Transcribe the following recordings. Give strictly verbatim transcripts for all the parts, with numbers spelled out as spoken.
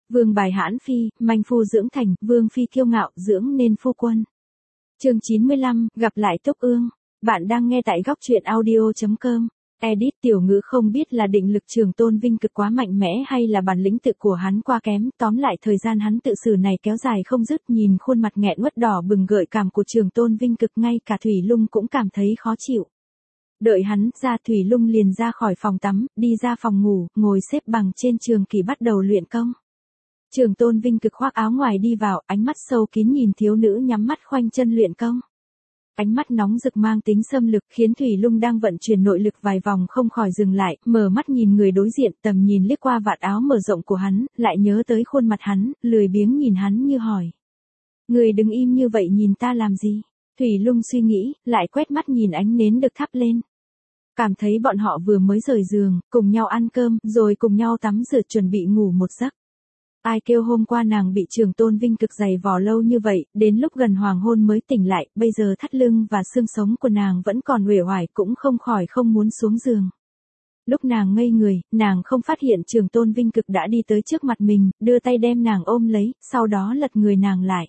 Vương bài hãn phi, manh phu dưỡng thành, vương phi kiêu ngạo, dưỡng nên phu quân. Chương chín mươi lăm, gặp lại Túc Ương. Bạn đang nghe tại góc truyện audio chấm com. Edit Tiểu Ngữ không biết là định lực Trường Tôn Vinh Cực quá mạnh mẽ hay là bản lĩnh tự của hắn quá kém, tóm lại thời gian hắn tự xử này kéo dài không dứt, nhìn khuôn mặt nghẹn uất đỏ bừng gợi cảm của Trường Tôn Vinh Cực ngay cả Thủy Lung cũng cảm thấy khó chịu. Đợi hắn ra, Thủy Lung liền ra khỏi phòng tắm, đi ra phòng ngủ, ngồi xếp bằng trên trường kỷ bắt đầu luyện công. Trường Tôn Vinh Cực khoác áo ngoài đi vào, ánh mắt sâu kín nhìn thiếu nữ nhắm mắt khoanh chân luyện công. Ánh mắt nóng rực mang tính xâm lược khiến Thủy Lung đang vận chuyển nội lực vài vòng không khỏi dừng lại, mở mắt nhìn người đối diện, tầm nhìn liếc qua vạt áo mở rộng của hắn, lại nhớ tới khuôn mặt hắn, lười biếng nhìn hắn như hỏi. Người đứng im như vậy nhìn ta làm gì? Thủy Lung suy nghĩ, lại quét mắt nhìn ánh nến được thắp lên. Cảm thấy bọn họ vừa mới rời giường, cùng nhau ăn cơm, rồi cùng nhau tắm rửa chuẩn bị ngủ một giấc. Ai kêu hôm qua nàng bị Trường Tôn Vinh Cực giày vò lâu như vậy, đến lúc gần hoàng hôn mới tỉnh lại, bây giờ thắt lưng và xương sống của nàng vẫn còn uể oải, cũng không khỏi không muốn xuống giường. Lúc nàng ngây người, nàng không phát hiện Trường Tôn Vinh Cực đã đi tới trước mặt mình, đưa tay đem nàng ôm lấy, sau đó lật người nàng lại.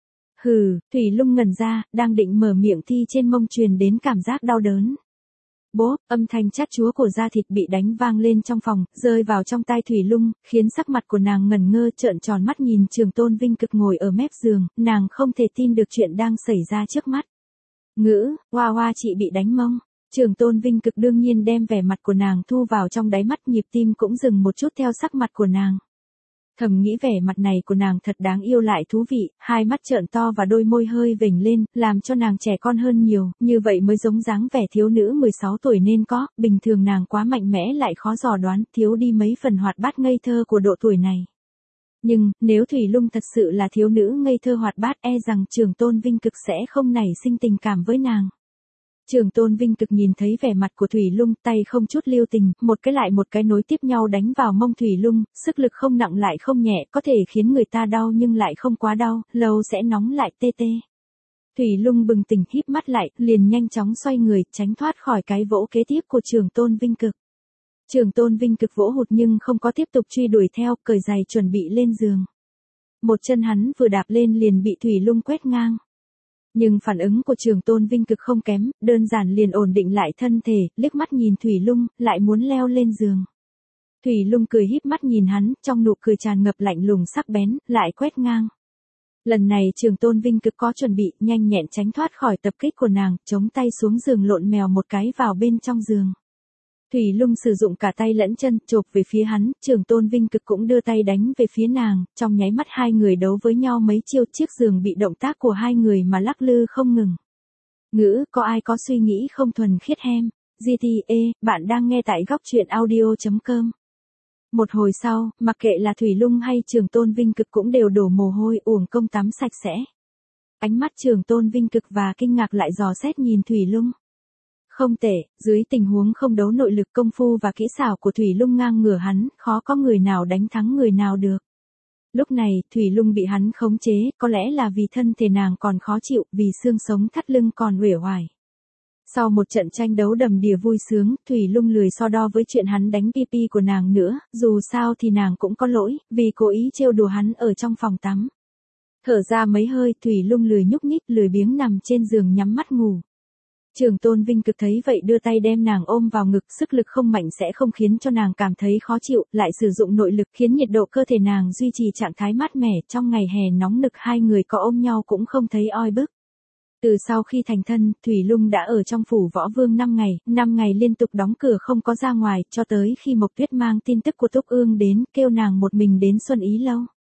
Hừ, Thủy Lung ngẩn ra, đang định mở miệng thì trên mông truyền đến cảm giác đau đớn. Bốp, âm thanh chát chúa của da thịt bị đánh vang lên trong phòng, rơi vào trong tai Thủy Lung, khiến sắc mặt của nàng ngẩn ngơ, trợn tròn mắt nhìn Trường Tôn Vinh Cực ngồi ở mép giường, nàng không thể tin được chuyện đang xảy ra trước mắt. Ngữ, hoa hoa chị bị đánh mông. Trường Tôn Vinh Cực đương nhiên đem vẻ mặt của nàng thu vào trong đáy mắt, nhịp tim cũng dừng một chút theo sắc mặt của nàng. Thầm nghĩ vẻ mặt này của nàng thật đáng yêu lại thú vị, hai mắt trợn to và đôi môi hơi vểnh lên, làm cho nàng trẻ con hơn nhiều, như vậy mới giống dáng vẻ thiếu nữ mười sáu tuổi nên có, bình thường nàng quá mạnh mẽ lại khó dò đoán, thiếu đi mấy phần hoạt bát ngây thơ của độ tuổi này. Nhưng, nếu Thủy Lung thật sự là thiếu nữ ngây thơ hoạt bát, e rằng Trường Tôn Vinh Cực sẽ không nảy sinh tình cảm với nàng. Trường Tôn Vinh Cực nhìn thấy vẻ mặt của Thủy Lung, tay không chút lưu tình, một cái lại một cái nối tiếp nhau đánh vào mông Thủy Lung, sức lực không nặng lại không nhẹ, có thể khiến người ta đau nhưng lại không quá đau, lâu sẽ nóng lại tê tê. Thủy Lung bừng tỉnh híp mắt lại, liền nhanh chóng xoay người, tránh thoát khỏi cái vỗ kế tiếp của Trường Tôn Vinh Cực. Trường Tôn Vinh Cực vỗ hụt nhưng không có tiếp tục truy đuổi theo, cởi giày chuẩn bị lên giường. Một chân hắn vừa đạp lên liền bị Thủy Lung quét ngang. Nhưng phản ứng của Trường Tôn Vinh Cực không kém, đơn giản liền ổn định lại thân thể, liếc mắt nhìn Thủy Lung, lại muốn leo lên giường. Thủy Lung cười híp mắt nhìn hắn, trong nụ cười tràn ngập lạnh lùng sắc bén, lại quét ngang. Lần này Trường Tôn Vinh Cực có chuẩn bị, nhanh nhẹn tránh thoát khỏi tập kích của nàng, chống tay xuống giường lộn mèo một cái vào bên trong giường. Thủy Lung sử dụng cả tay lẫn chân, chộp về phía hắn, Trường Tôn Vinh Cực cũng đưa tay đánh về phía nàng, trong nháy mắt hai người đấu với nhau mấy chiêu, chiếc giường bị động tác của hai người mà lắc lư không ngừng. Ngữ, có ai có suy nghĩ không thuần khiết hem, giê tê a, bạn đang nghe tại góc truyện audio chấm com. Một hồi sau, mặc kệ là Thủy Lung hay Trường Tôn Vinh Cực cũng đều đổ mồ hôi, uổng công tắm sạch sẽ. Ánh mắt Trường Tôn Vinh Cực và kinh ngạc lại dò xét nhìn Thủy Lung. Không tệ, dưới tình huống không đấu nội lực, công phu và kỹ xảo của Thủy Lung ngang ngửa hắn, khó có người nào đánh thắng người nào được. Lúc này, Thủy Lung bị hắn khống chế, có lẽ là vì thân thể nàng còn khó chịu, vì xương sống thắt lưng còn uể oải. Sau một trận tranh đấu đầm đìa vui sướng, Thủy Lung lười so đo với chuyện hắn đánh pipi của nàng nữa, dù sao thì nàng cũng có lỗi, vì cố ý trêu đùa hắn ở trong phòng tắm. Thở ra mấy hơi, Thủy Lung lười nhúc nhích, lười biếng nằm trên giường nhắm mắt ngủ. Trường Tôn Vinh Cực thấy vậy đưa tay đem nàng ôm vào ngực, sức lực không mạnh sẽ không khiến cho nàng cảm thấy khó chịu, lại sử dụng nội lực khiến nhiệt độ cơ thể nàng duy trì trạng thái mát mẻ, trong ngày hè nóng nực hai người có ôm nhau cũng không thấy oi bức. Từ sau khi thành thân, Thủy Lung đã ở trong phủ Võ Vương năm ngày, năm ngày liên tục đóng cửa không có ra ngoài, cho tới khi Mộc Tuyết mang tin tức của Túc Ương đến, kêu nàng một mình đến Xuân Ý Lâu.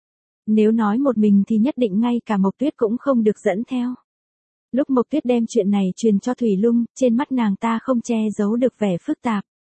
Nếu nói một mình thì nhất định ngay cả Mộc Tuyết cũng không được dẫn theo. Lúc Mộc Tuyết đem chuyện này truyền cho Thủy Lung, trên mắt nàng ta không che giấu được vẻ phức tạp.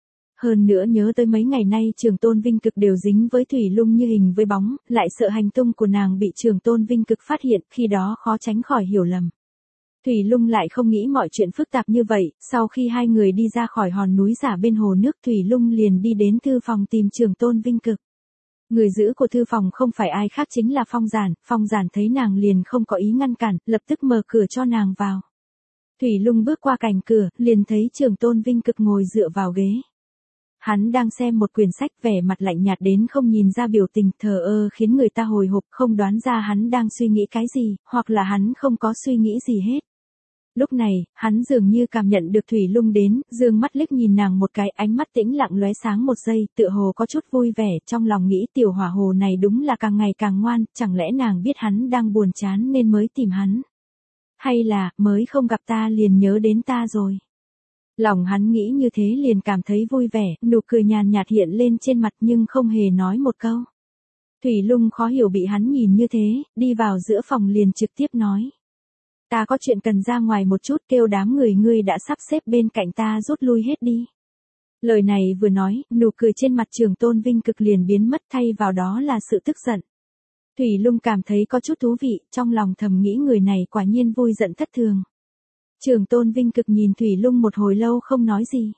Hơn nữa nhớ tới mấy ngày nay Trường Tôn Vinh Cực đều dính với Thủy Lung như hình với bóng, lại sợ hành tung của nàng bị Trường Tôn Vinh Cực phát hiện, khi đó khó tránh khỏi hiểu lầm. Thủy Lung lại không nghĩ mọi chuyện phức tạp như vậy, sau khi hai người đi ra khỏi hòn núi giả bên hồ nước, Thủy Lung liền đi đến thư phòng tìm Trường Tôn Vinh Cực. Người giữ của thư phòng không phải ai khác chính là Phong Giản, Phong Giản thấy nàng liền không có ý ngăn cản, lập tức mở cửa cho nàng vào. Thủy Lung bước qua cạnh cửa, liền thấy Trường Tôn Vinh Cực ngồi dựa vào ghế. Hắn đang xem một quyển sách, vẻ mặt lạnh nhạt đến không nhìn ra biểu tình, thờ ơ khiến người ta hồi hộp, không đoán ra hắn đang suy nghĩ cái gì, hoặc là hắn không có suy nghĩ gì hết. Lúc này, hắn dường như cảm nhận được Thủy Lung đến, dương mắt liếc nhìn nàng một cái, ánh mắt tĩnh lặng lóe sáng một giây, tựa hồ có chút vui vẻ, trong lòng nghĩ tiểu hỏa hồ này đúng là càng ngày càng ngoan, chẳng lẽ nàng biết hắn đang buồn chán nên mới tìm hắn? Hay là, mới không gặp ta liền nhớ đến ta rồi? Lòng hắn nghĩ như thế liền cảm thấy vui vẻ, nụ cười nhàn nhạt hiện lên trên mặt nhưng không hề nói một câu. Thủy Lung khó hiểu bị hắn nhìn như thế, đi vào giữa phòng liền trực tiếp nói. Ta có chuyện cần ra ngoài một chút, kêu đám người ngươi đã sắp xếp bên cạnh ta rút lui hết đi. Lời này vừa nói, nụ cười trên mặt Trường Tôn Vinh Cực liền biến mất, thay vào đó là sự tức giận. Thủy Lung cảm thấy có chút thú vị, trong lòng thầm nghĩ người này quả nhiên vui giận thất thường. Trường Tôn Vinh Cực nhìn Thủy Lung một hồi lâu không nói gì.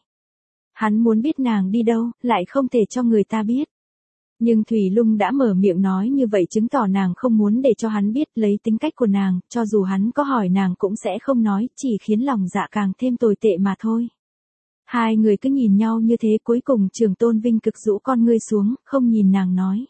Hắn muốn biết nàng đi đâu, lại không thể cho người ta biết. Nhưng Thủy Lung đã mở miệng nói như vậy chứng tỏ nàng không muốn để cho hắn biết, lấy tính cách của nàng, cho dù hắn có hỏi nàng cũng sẽ không nói, chỉ khiến lòng dạ càng thêm tồi tệ mà thôi. Hai người cứ nhìn nhau như thế, cuối cùng Trường Tôn Vinh Cực rũ con ngươi xuống, không nhìn nàng nói.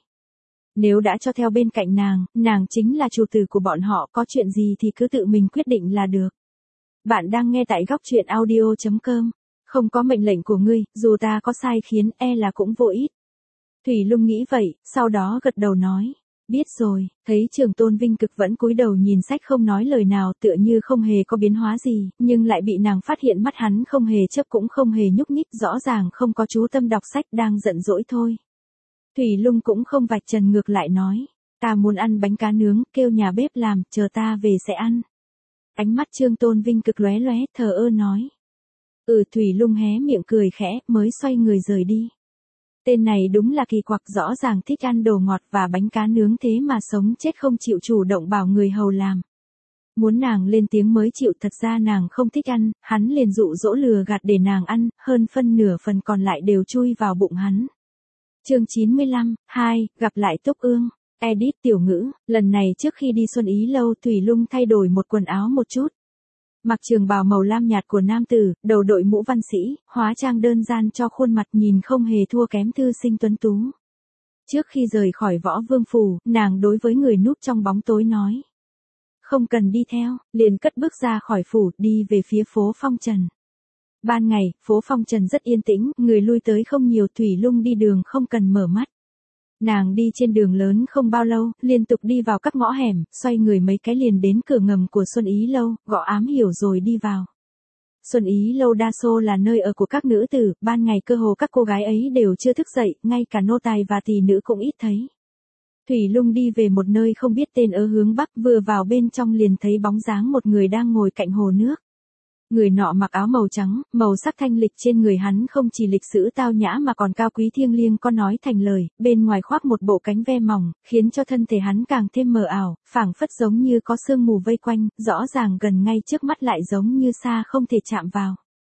Nếu đã cho theo bên cạnh nàng, nàng chính là chủ tử của bọn họ, có chuyện gì thì cứ tự mình quyết định là được. Bạn đang nghe tại góc truyện audio chấm com. Không có mệnh lệnh của ngươi, dù ta có sai khiến e là cũng vô ích. Thủy Lung nghĩ vậy, sau đó gật đầu nói. Biết rồi, thấy Trường Tôn Vinh Cực vẫn cúi đầu nhìn sách không nói lời nào, tựa như không hề có biến hóa gì, nhưng lại bị nàng phát hiện mắt hắn không hề chớp cũng không hề nhúc nhích, rõ ràng không có chú tâm đọc sách, đang giận dỗi thôi. Thủy Lung cũng không vạch trần, ngược lại nói. Ta muốn ăn bánh cá nướng, kêu nhà bếp làm, chờ ta về sẽ ăn. Ánh mắt Trường Tôn Vinh Cực lóe lóe, thờ ơ nói. Ừ, Thủy Lung hé miệng cười khẽ, mới xoay người rời đi. Tên này đúng là kỳ quặc, rõ ràng thích ăn đồ ngọt và bánh cá nướng thế mà sống chết không chịu chủ động bảo người hầu làm. Muốn nàng lên tiếng mới chịu, thật ra nàng không thích ăn, hắn liền dụ dỗ lừa gạt để nàng ăn, hơn phân nửa phần còn lại đều chui vào bụng hắn. Chương chín mươi lăm, hai, gặp lại Túc Ương. Edit tiểu ngữ, lần này trước khi đi Xuân Ý Lâu, Thủy Lung thay đổi một quần áo một chút. Mặc trường bào màu lam nhạt của nam tử, đầu đội mũ văn sĩ, hóa trang đơn giản cho khuôn mặt nhìn không hề thua kém thư sinh tuấn tú. Trước khi rời khỏi Võ Vương phủ, nàng đối với người núp trong bóng tối nói. Không cần đi theo, liền cất bước ra khỏi phủ, đi về phía phố Phong Trần. Ban ngày, phố Phong Trần rất yên tĩnh, người lui tới không nhiều, Thủy Lung đi đường không cần mở mắt. Nàng đi trên đường lớn không bao lâu, liên tục đi vào các ngõ hẻm, xoay người mấy cái liền đến cửa ngầm của Xuân Ý Lâu, gõ ám hiểu rồi đi vào. Xuân Ý Lâu đa số là nơi ở của các nữ tử, ban ngày cơ hồ các cô gái ấy đều chưa thức dậy, ngay cả nô tài và tỳ nữ cũng ít thấy. Thủy Lung đi về một nơi không biết tên ở hướng bắc, vừa vào bên trong liền thấy bóng dáng một người đang ngồi cạnh hồ nước. Người nọ mặc áo màu trắng, màu sắc thanh lịch, trên người hắn không chỉ lịch sự tao nhã mà còn cao quý thiêng liêng, có nói thành lời, bên ngoài khoác một bộ cánh ve mỏng, khiến cho thân thể hắn càng thêm mờ ảo, phảng phất giống như có sương mù vây quanh, rõ ràng gần ngay trước mắt lại giống như xa không thể chạm vào.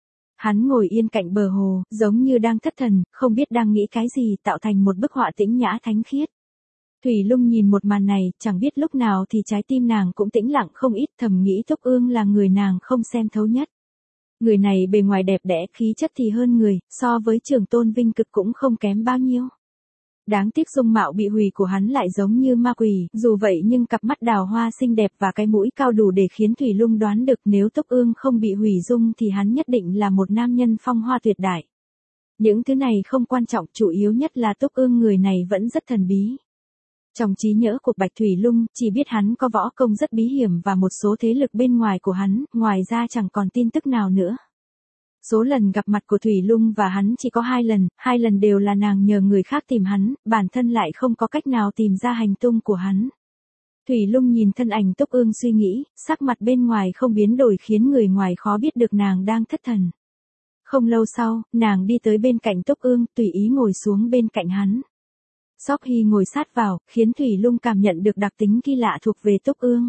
Hắn ngồi yên cạnh bờ hồ, giống như đang thất thần, không biết đang nghĩ cái gì, tạo thành một bức họa tĩnh nhã thánh khiết. Thủy Lung nhìn một màn này, chẳng biết lúc nào thì trái tim nàng cũng tĩnh lặng không ít, thầm nghĩ Túc Ương là người nàng không xem thấu nhất. Người này bề ngoài đẹp đẽ, khí chất thì hơn người, so với Trường Tôn Vinh Cực cũng không kém bao nhiêu. Đáng tiếc dung mạo bị hủy của hắn lại giống như ma quỷ, dù vậy nhưng cặp mắt đào hoa xinh đẹp và cái mũi cao đủ để khiến Thủy Lung đoán được nếu Túc Ương không bị hủy dung thì hắn nhất định là một nam nhân phong hoa tuyệt đại. Những thứ này không quan trọng, chủ yếu nhất là Túc Ương người này vẫn rất thần bí. Trong trí nhớ của Bạch Thủy Lung, chỉ biết hắn có võ công rất bí hiểm và một số thế lực bên ngoài của hắn, ngoài ra chẳng còn tin tức nào nữa. Số lần gặp mặt của Thủy Lung và hắn chỉ có hai lần, hai lần đều là nàng nhờ người khác tìm hắn, bản thân lại không có cách nào tìm ra hành tung của hắn. Thủy Lung nhìn thân ảnh Túc Ương suy nghĩ, sắc mặt bên ngoài không biến đổi khiến người ngoài khó biết được nàng đang thất thần. Không lâu sau, nàng đi tới bên cạnh Túc Ương, tùy ý ngồi xuống bên cạnh hắn. Sóc Hy ngồi sát vào, khiến Thủy Lung cảm nhận được đặc tính kỳ lạ thuộc về Túc Ương.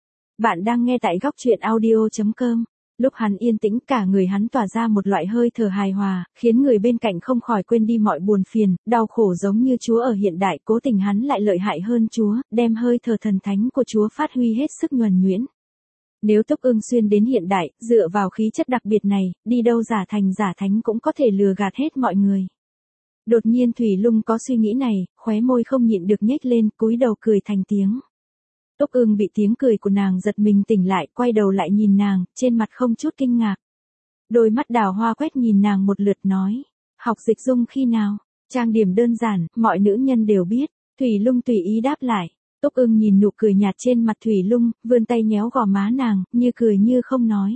Bạn đang nghe tại góc truyện audio chấm com. Lúc hắn yên tĩnh, cả người hắn tỏa ra một loại hơi thở hài hòa, khiến người bên cạnh không khỏi quên đi mọi buồn phiền, đau khổ giống như Chúa ở hiện đại, cố tình hắn lại lợi hại hơn Chúa, đem hơi thở thần thánh của Chúa phát huy hết sức nhuần nhuyễn. Nếu Túc Ương xuyên đến hiện đại, dựa vào khí chất đặc biệt này, đi đâu giả thành giả thánh cũng có thể lừa gạt hết mọi người. Đột nhiên Thủy Lung có suy nghĩ này, khóe môi không nhịn được nhếch lên, cúi đầu cười thành tiếng. Túc Ưng bị tiếng cười của nàng giật mình tỉnh lại, quay đầu lại nhìn nàng, trên mặt không chút kinh ngạc. Đôi mắt đào hoa quét nhìn nàng một lượt nói, học dịch dung khi nào? Trang điểm đơn giản, mọi nữ nhân đều biết. Thủy Lung tùy ý đáp lại. Túc Ưng nhìn nụ cười nhạt trên mặt Thủy Lung, vươn tay nhéo gò má nàng, như cười như không nói.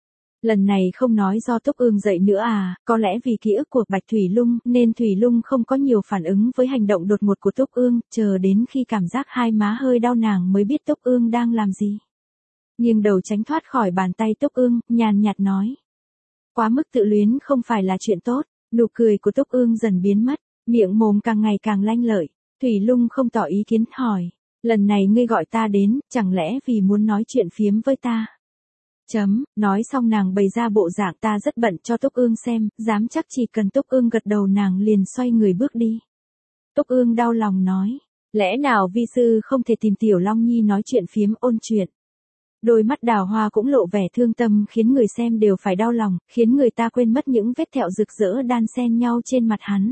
Lần này không nói do Túc Ưng dậy nữa à, có lẽ vì ký ức của Bạch Thủy Lung nên Thủy Lung không có nhiều phản ứng với hành động đột ngột của Túc Ưng, chờ đến khi cảm giác hai má hơi đau nàng mới biết Túc Ưng đang làm gì. Nhưng đầu tránh thoát khỏi bàn tay Túc Ưng, nhàn nhạt nói. Quá mức tự luyến không phải là chuyện tốt, nụ cười của Túc Ưng dần biến mất, miệng mồm càng ngày càng lanh lợi. Thủy Lung không tỏ ý kiến hỏi, lần này ngươi gọi ta đến, chẳng lẽ vì muốn nói chuyện phiếm với ta? Chấm, nói xong nàng bày ra bộ dạng ta rất bận cho Túc Ưng xem, dám chắc chỉ cần Túc Ưng gật đầu nàng liền xoay người bước đi. Túc Ưng đau lòng nói, lẽ nào vi sư không thể tìm Tiểu Long Nhi nói chuyện phiếm ôn chuyện. Đôi mắt đào hoa cũng lộ vẻ thương tâm khiến người xem đều phải đau lòng, khiến người ta quên mất những vết thẹo rực rỡ đan xen nhau trên mặt hắn.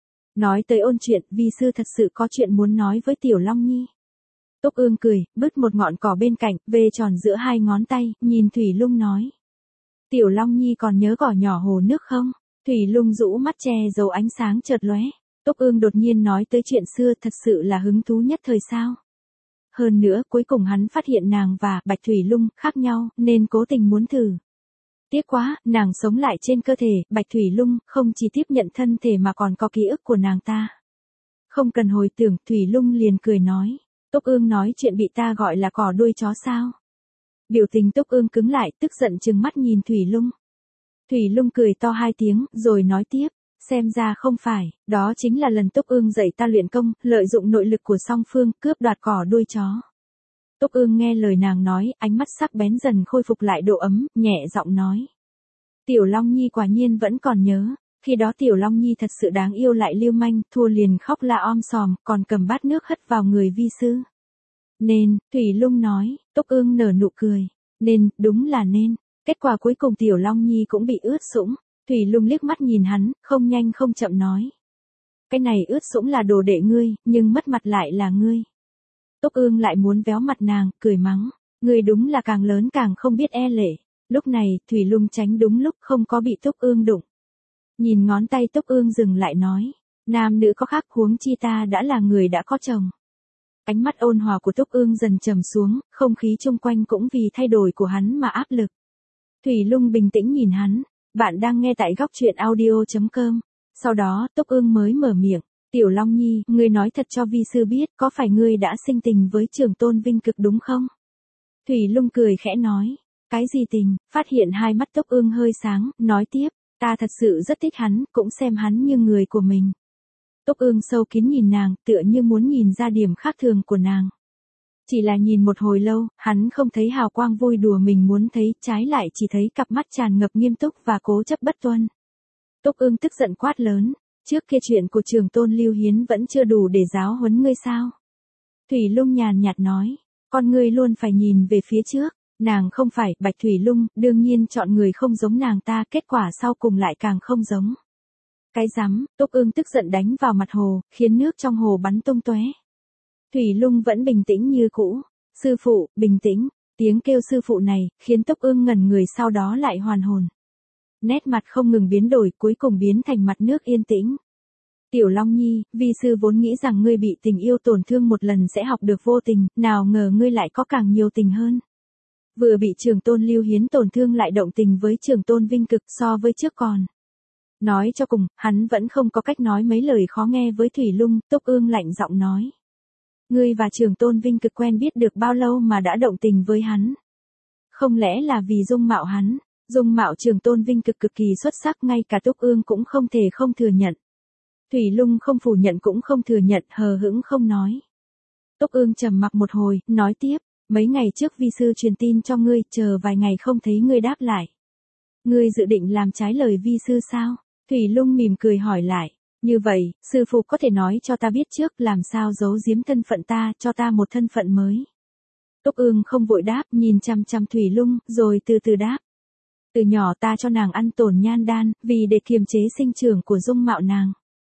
Nói tới ôn chuyện, vi sư thật sự có chuyện muốn nói với Tiểu Long Nhi. Túc Ưng cười, bứt một ngọn cỏ bên cạnh, vê tròn giữa hai ngón tay, nhìn Thủy Lung nói. Tiểu Long Nhi còn nhớ cỏ nhỏ hồ nước không? Thủy Lung rũ mắt che giấu ánh sáng chợt lóe. Túc Ưng đột nhiên nói tới chuyện xưa thật sự là hứng thú nhất thời sao. Hơn nữa, cuối cùng hắn phát hiện nàng và Bạch Thủy Lung khác nhau, nên cố tình muốn thử. Tiếc quá, nàng sống lại trên cơ thể, Bạch Thủy Lung không chỉ tiếp nhận thân thể mà còn có ký ức của nàng ta. Không cần hồi tưởng, Thủy Lung liền cười nói. Túc Ưng nói chuyện bị ta gọi là cỏ đuôi chó sao? Biểu tình Túc Ưng cứng lại, tức giận trừng mắt nhìn Thủy Lung. Thủy Lung cười to hai tiếng, rồi nói tiếp, xem ra không phải, đó chính là lần Túc Ưng dạy ta luyện công, lợi dụng nội lực của song phương, cướp đoạt cỏ đuôi chó. Túc Ưng nghe lời nàng nói, ánh mắt sắc bén dần khôi phục lại độ ấm, nhẹ giọng nói. Tiểu Long Nhi quả nhiên vẫn còn nhớ, khi đó Tiểu Long Nhi thật sự đáng yêu lại lưu manh, thua liền khóc la om sòm, còn cầm bát nước hất vào người vi sư. Nên, Thủy Lung nói, Túc Ưng nở nụ cười, nên, đúng là nên, kết quả cuối cùng Tiểu Long Nhi cũng bị ướt sũng. Thủy Lung liếc mắt nhìn hắn, không nhanh không chậm nói. Cái này ướt sũng là đồ đệ ngươi, nhưng mất mặt lại là ngươi. Túc Ưng lại muốn véo mặt nàng, cười mắng, ngươi đúng là càng lớn càng không biết e lệ. Lúc này, Thủy Lung tránh đúng lúc không có bị Túc Ưng đụng. Nhìn ngón tay Túc Ưng dừng lại nói, nam nữ có khác huống chi ta đã là người đã có chồng. Ánh mắt ôn hòa của Túc Ưng dần trầm xuống, không khí chung quanh cũng vì thay đổi của hắn mà áp lực. Thủy Lung bình tĩnh nhìn hắn, bạn đang nghe tại góc truyện audio chấm com. Sau đó, Túc Ưng mới mở miệng, Tiểu Long Nhi, ngươi nói thật cho vi sư biết, có phải ngươi đã sinh tình với Trường Tôn Vinh Cực đúng không? Thủy Lung cười khẽ nói, cái gì tình? Phát hiện hai mắt Túc Ưng hơi sáng, nói tiếp, ta thật sự rất thích hắn, cũng xem hắn như người của mình. Túc Ưng sâu kín nhìn nàng, tựa như muốn nhìn ra điểm khác thường của nàng. Chỉ là nhìn một hồi lâu, hắn không thấy hào quang vui đùa mình muốn thấy, trái lại chỉ thấy cặp mắt tràn ngập nghiêm túc và cố chấp bất tuân. Túc Ưng tức giận quát lớn, trước kia chuyện của Trường Tôn Lưu Hiến vẫn chưa đủ để giáo huấn ngươi sao? Thủy Lung nhàn nhạt nói, con ngươi luôn phải nhìn về phía trước, nàng không phải, Bạch Thủy Lung, đương nhiên chọn người không giống nàng ta, kết quả sau cùng lại càng không giống. Cái rắm, Túc Ưng tức giận đánh vào mặt hồ, khiến nước trong hồ bắn tung tóe. Thủy Lung vẫn bình tĩnh như cũ, sư phụ, bình tĩnh, tiếng kêu sư phụ này, khiến Túc Ưng ngẩn người sau đó lại hoàn hồn. Nét mặt không ngừng biến đổi, cuối cùng biến thành mặt nước yên tĩnh. Tiểu Long Nhi, vi sư vốn nghĩ rằng ngươi bị tình yêu tổn thương một lần sẽ học được vô tình, nào ngờ ngươi lại có càng nhiều tình hơn. Vừa bị Trường Tôn Lưu Hiến tổn thương lại động tình với Trường Tôn Vinh Cực so với trước còn. Nói cho cùng, hắn vẫn không có cách nói mấy lời khó nghe với Thủy Lung, Túc Ưng lạnh giọng nói. Ngươi và Trường Tôn Vinh Cực quen biết được bao lâu mà đã động tình với hắn? Không lẽ là vì dung mạo hắn? Dung mạo Trường Tôn Vinh Cực cực kỳ xuất sắc, ngay cả Túc Ưng cũng không thể không thừa nhận. Thủy Lung không phủ nhận cũng không thừa nhận, hờ hững không nói. Túc Ưng trầm mặc một hồi, nói tiếp, mấy ngày trước vi sư truyền tin cho ngươi, chờ vài ngày không thấy ngươi đáp lại. Ngươi dự định làm trái lời vi sư sao? Thủy Lung mỉm cười hỏi lại, như vậy, sư phụ có thể nói cho ta biết trước làm sao giấu giếm thân phận ta, cho ta một thân phận mới. Túc Ưng không vội đáp, nhìn chăm chăm Thủy Lung, rồi từ từ đáp. Từ nhỏ ta cho nàng ăn tổn nhan đan, vì để kiềm chế sinh trưởng của dung mạo nàng.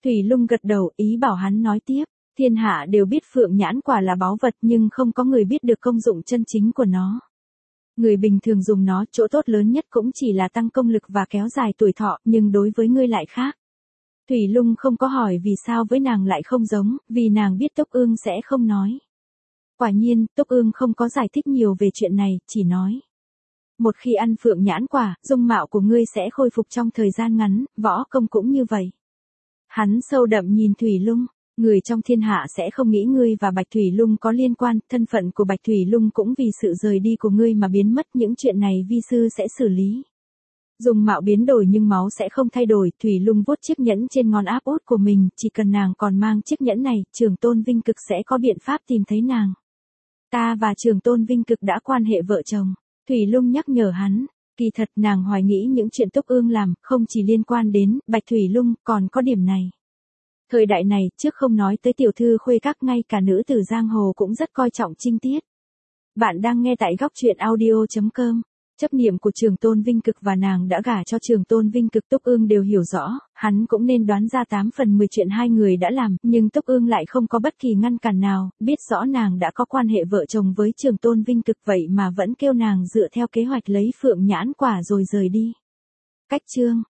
Thủy Lung gật đầu, ý bảo hắn nói tiếp. Thiên hạ đều biết phượng nhãn quả là báu vật nhưng không có người biết được công dụng chân chính của nó. Người bình thường dùng nó, chỗ tốt lớn nhất cũng chỉ là tăng công lực và kéo dài tuổi thọ, nhưng đối với ngươi lại khác. Thủy Lung không có hỏi vì sao với nàng lại không giống, vì nàng biết Tốc Ương sẽ không nói. Quả nhiên, Tốc Ương không có giải thích nhiều về chuyện này, chỉ nói. Một khi ăn phượng nhãn quả, dung mạo của ngươi sẽ khôi phục trong thời gian ngắn, võ công cũng như vậy. Hắn sâu đậm nhìn Thủy Lung. Người trong thiên hạ sẽ không nghĩ ngươi và Bạch Thủy Lung có liên quan, thân phận của Bạch Thủy Lung cũng vì sự rời đi của ngươi mà biến mất, những chuyện này vi sư sẽ xử lý. Dùng mạo biến đổi nhưng máu sẽ không thay đổi, Thủy Lung vuốt chiếc nhẫn trên ngón áp út của mình, chỉ cần nàng còn mang chiếc nhẫn này, Trường Tôn Vinh Cực sẽ có biện pháp tìm thấy nàng. Ta và Trường Tôn Vinh Cực đã quan hệ vợ chồng, Thủy Lung nhắc nhở hắn. Kỳ thật nàng hoài nghĩ những chuyện Tốc Ương làm, không chỉ liên quan đến Bạch Thủy Lung, còn có điểm này. Thời đại này, trước không nói tới tiểu thư khuê các, ngay cả nữ tử giang hồ cũng rất coi trọng trinh tiết. Bạn đang nghe tại góc truyện audio chấm com. Chấp niệm của Trường Tôn Vinh Cực và nàng đã gả cho Trường Tôn Vinh Cực, Tốc Ương đều hiểu rõ, hắn cũng nên đoán ra tám phần mười chuyện hai người đã làm, nhưng Tốc Ương lại không có bất kỳ ngăn cản nào, biết rõ nàng đã có quan hệ vợ chồng với Trường Tôn Vinh Cực vậy mà vẫn kêu nàng dựa theo kế hoạch lấy phượng nhãn quả rồi rời đi. Cách chương